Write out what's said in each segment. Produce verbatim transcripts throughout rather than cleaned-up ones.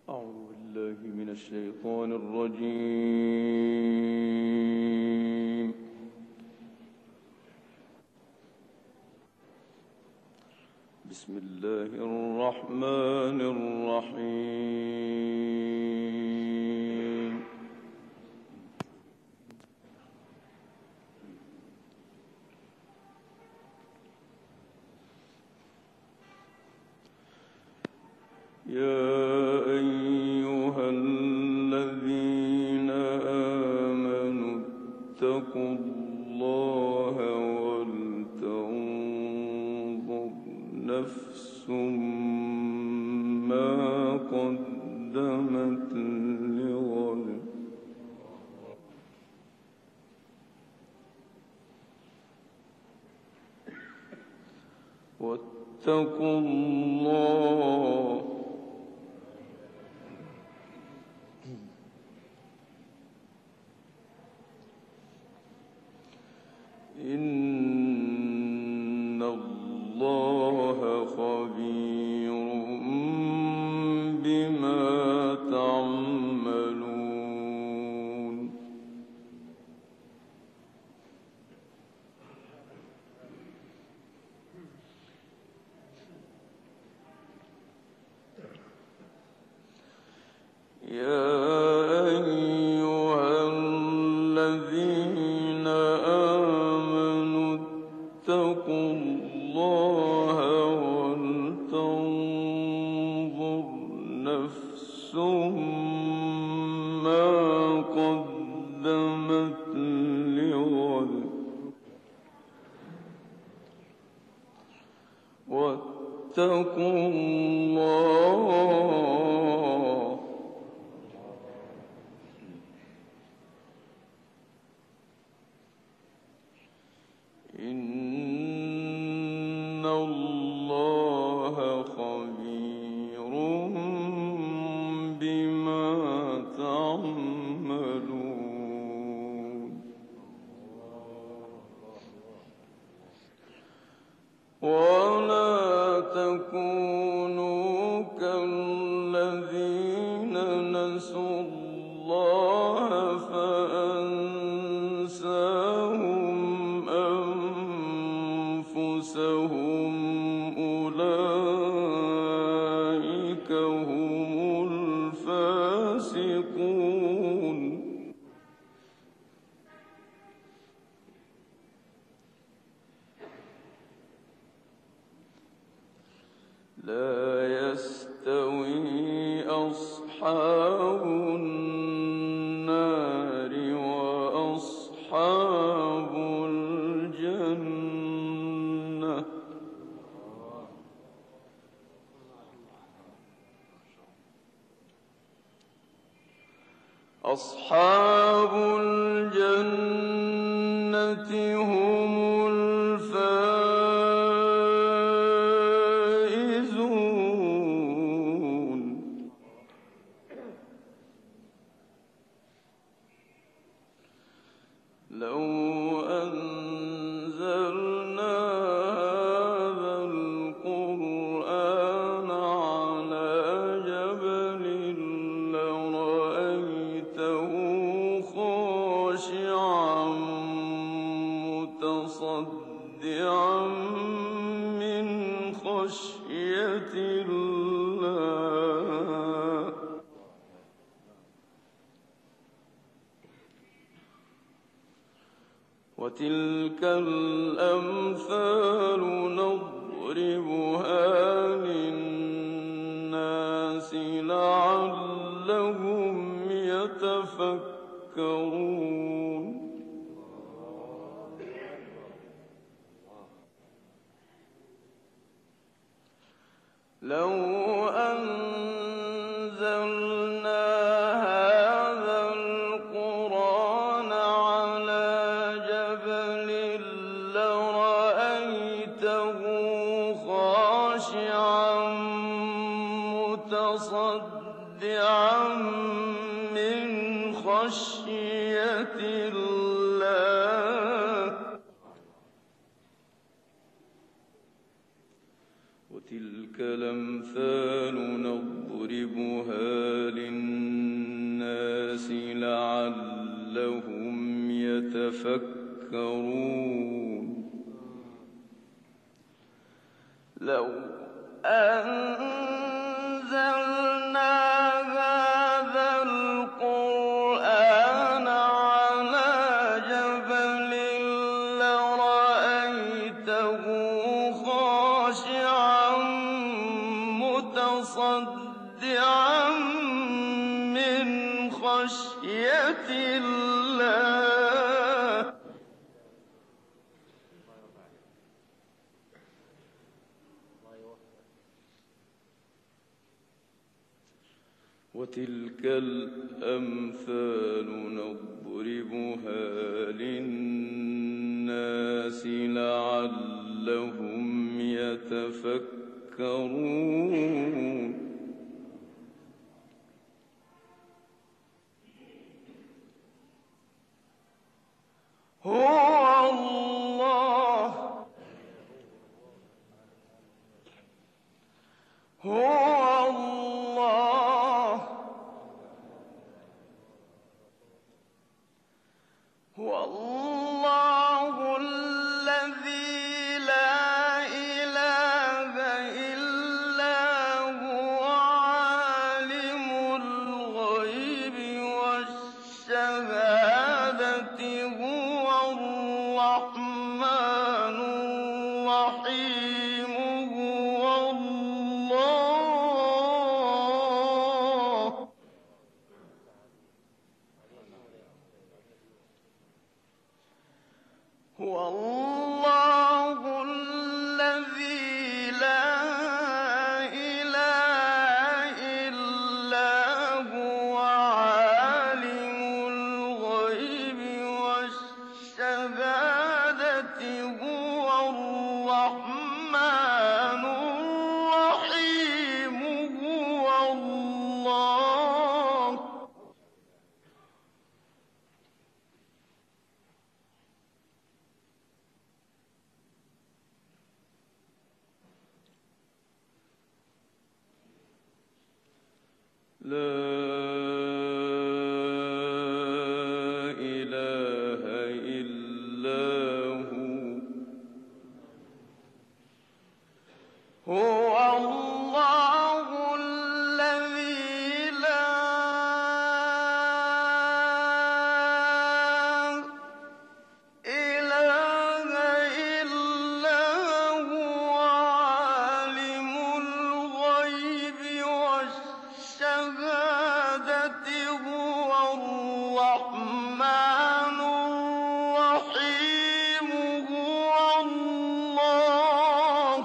أعوذ بالله من الشيطان الرجيم. بسم الله الرحمن الرحيم. يا أيها الذين آمنوا اتقوا الله ولتنظر نفس ما قدمت لغد واتقوا الله إن الله خبير بما تعملون. يا أيها الذين آمنوا اتقوا الله ولتنظر نفس ما قدمت لغد واتقوا الله إن الله خبير بما تعملون. ولا تكونوا كالذين نسوا الله فأنساهم أنفسهم أولئك هم الفاسقون. لا يستوي أصحاب النار وأصحاب الجنة أصحاب الجنة هم الفائزون. لو أنزلنا هذا القرآن على جبل لرأيته خاشعا متصدعا من خشية الله. وتلك الأمثال نضربها للناس لعلهم يتفكرون. لو أنزلنا هذا القرآن على جبل لرأيته خاشعا متصدعا من خشية الله. وتلك الأمثال نضربها للناس لعلهم يتفكرون. لو أنزلنا هذا القرآن على جبل لرأيته خاشعا متصدعا من خشية الله. وتلك الأمثال نضربها للناس لعلهم يتفكرون. هو الله هو الله هو الله الذي لا إله إلا هو عالم الغيب والشهادة هو الرحمن الرحيم هو الله هو الله الذي لا إله إلا هو عالم الغيب والشهادة هو الرحمن الرحيم هو الله. لا إله إلا هو هو الله الذي لا إله إلا هو عالم الغيب والشهادة هو الرحمن الرحيم هو الله.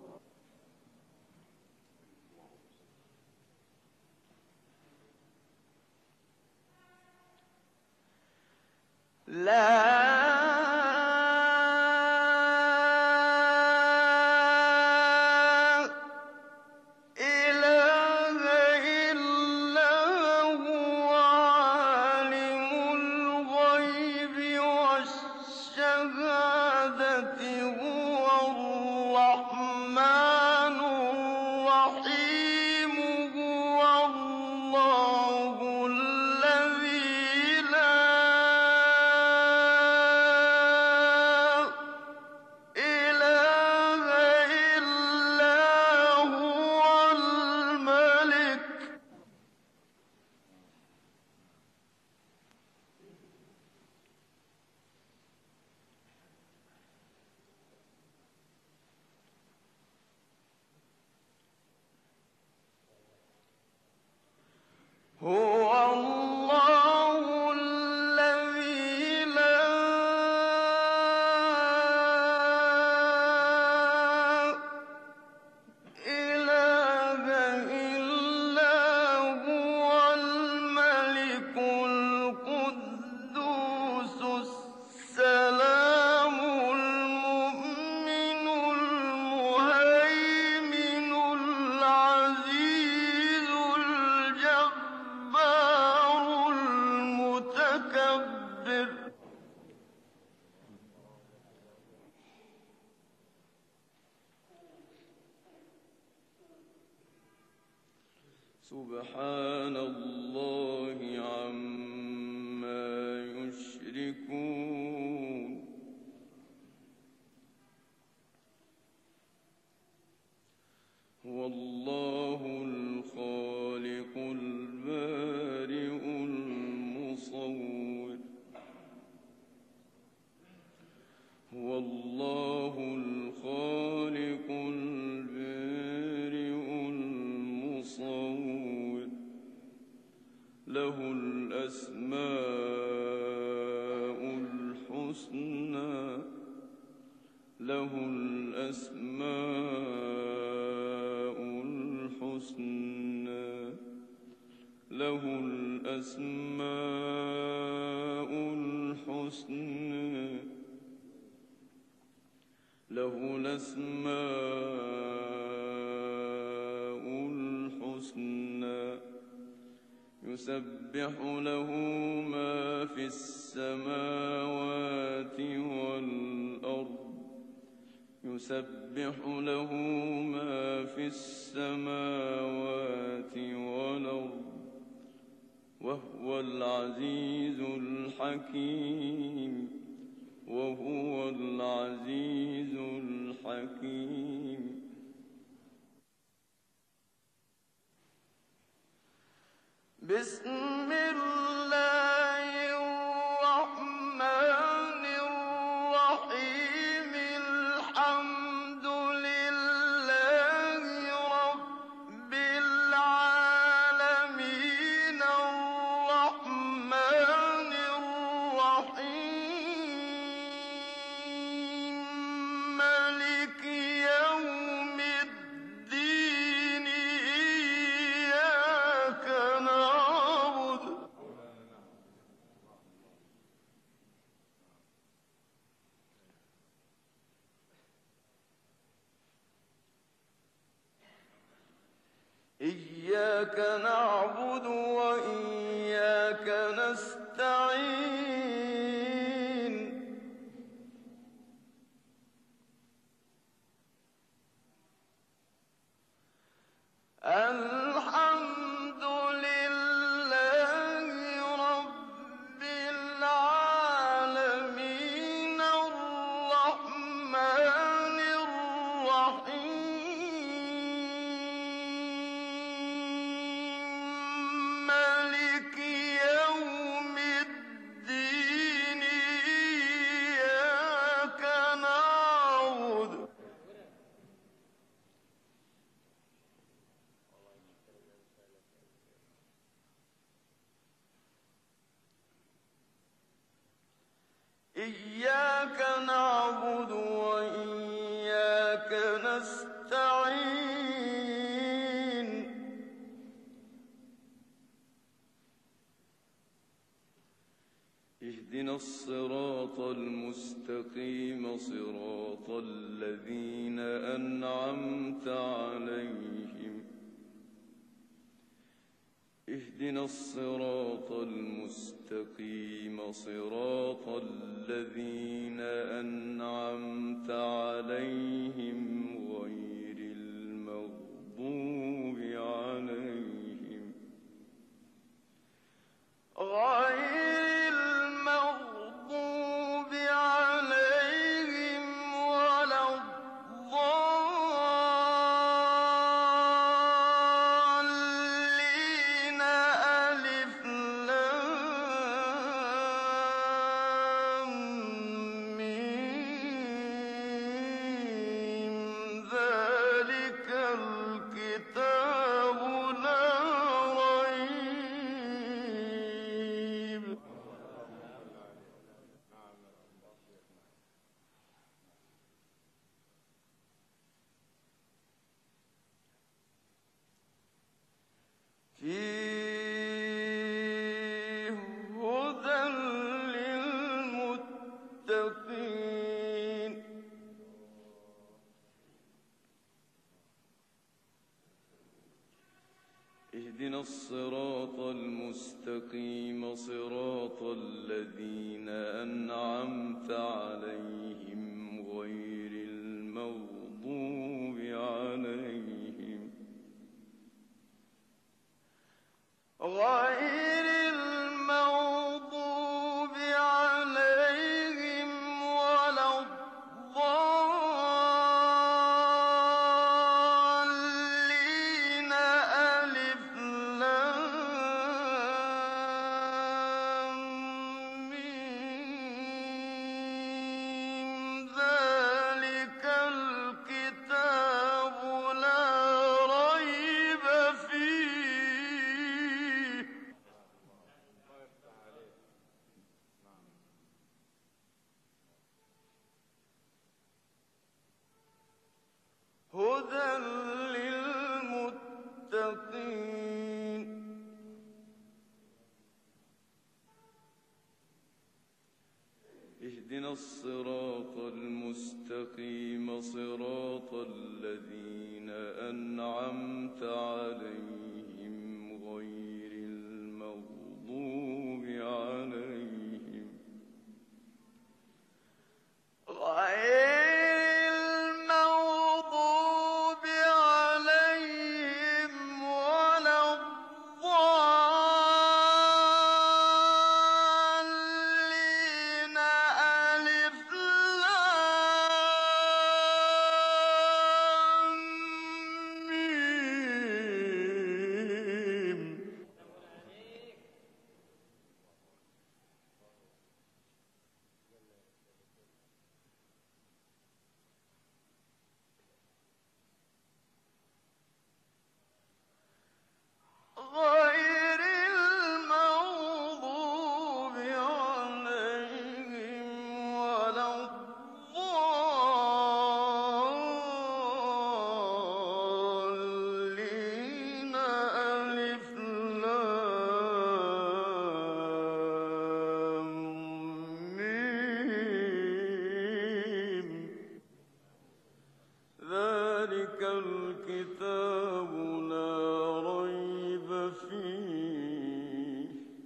لا إله إلا هو عالم الغيب والشهادة هو الرحمن الرحيم هو الله الذي لا إله إلا هو الملك هو الله الذي لا إله إلا هو الملك القدوس السلام المؤمن المهيمن العزيز الجبار سبحان الله عما يشركون هو الله الخالق البارئ المصور هو الله الخالق البارئ المصور له الأسماء الحسنى له الأسماء الحسنى له الأسماء الحسنى له الأسماء الحسنى يسبح له ما في السماوات والأرض يسبح له ما في السماوات والأرض وهو العزيز الحكيم وهو العزيز الحكيم بسم الله الرحمن الرحيم الحمد لله رب العالمين الرحمن الرحيم مالك يوم الدين إياك نعبد إياك نعبد وإياك نستعين الحمد لله رب العالمين الرحمن الرحيم مالك يوم الدين إياك نعبد إياك نعبد وإياك نستعين اهدنا الصراط المستقيم صراط الذين أنعمت عليهم اهدنا الصراط المستقيم صراط الذين أنعمت عليهم غير المغضوب عليهم غير المغضوب عليهم ولا الضالين ألف لام ميم ذلك الكتاب لا ريب فيه هدى للمتقين اهدنا الصراط المستقيم صراط الذين أنعمت عليهم غير المغضوب عليهم الصراط المستقيم صراط الذين أنعمت عليهم غير المغضوب عليهم غير المغضوب عليهم ولا الضالين ألف لام ميم غير المغضوب عليهم ولا الضالين ألف لام ميم ذلك الكتاب لا ريب فيه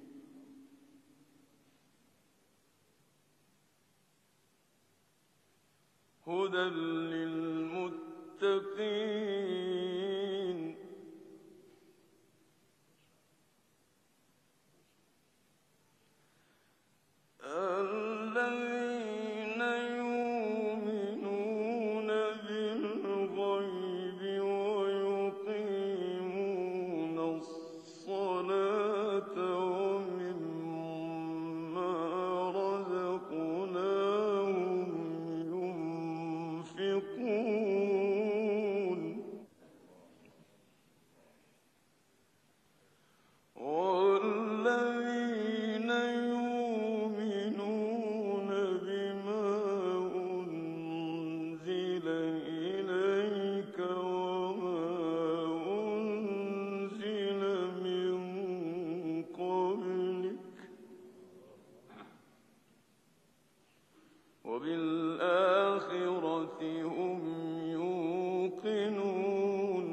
هدى للمتقين الذين يؤمنون بالغيب ويقيمون الصلاة ومما رزقناهم ينفقون والذين يؤمنون بما أنزل إليك وما أنزل من قبلك وبالآخرة هم يوقنون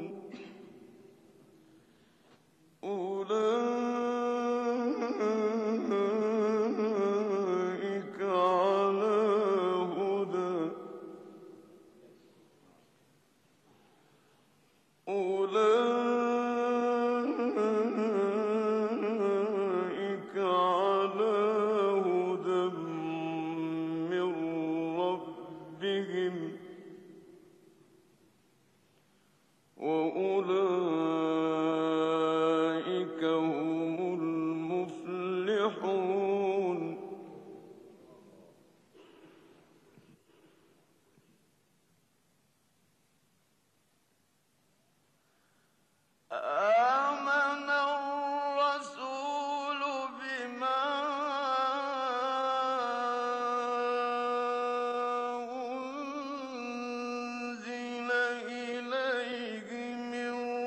أولئك على هدى أولئك على هدى من ربهم وأولئك هم المفلحون آمن الرسول بما أنزل إليه من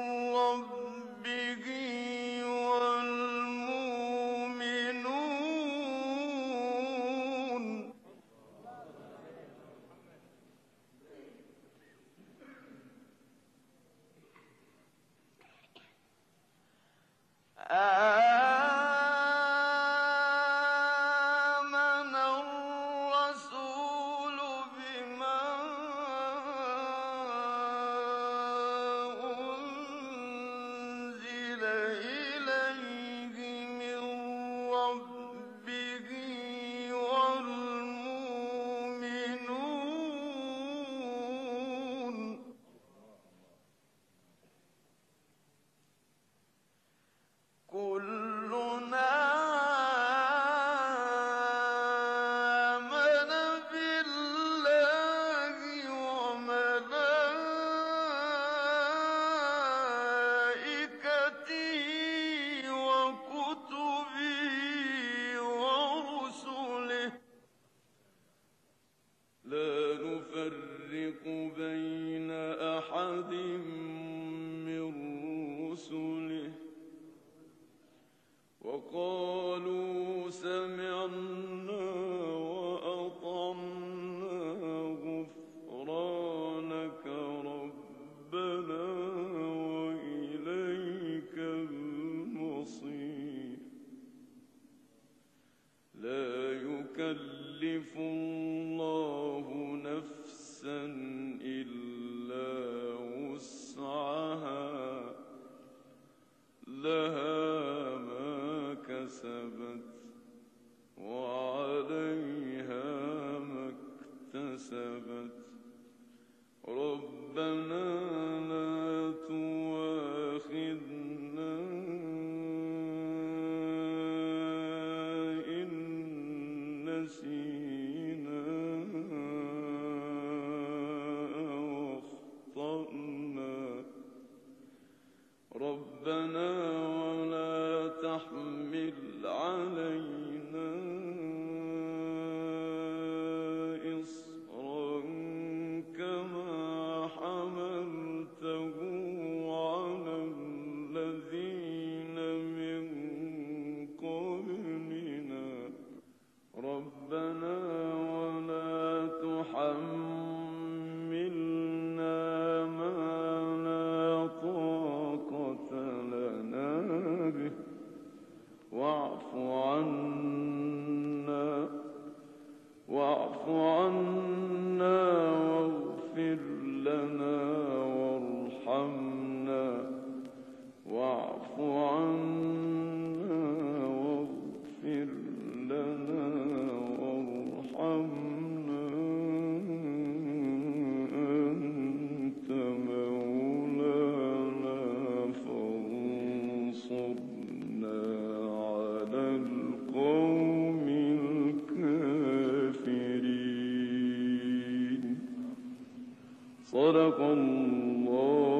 يكلف الله نفسا إلا وسعها لها ما كسبت وعليها ما اكتسبت ربنا لا تؤاخذنا إن نسينا أو أخطأنا ربنا ولا تحمل علينا إصرا كما حملته على الذين من قبلنا ربنا ولا تحملنا ما لا طاقة لنا به واعف عنا واعف عنا واغفر لنا وارحمنا واعف عنا واغفر لنا وارحمنا أنت مولانا فانصرنا على القوم الكافرين صدق الله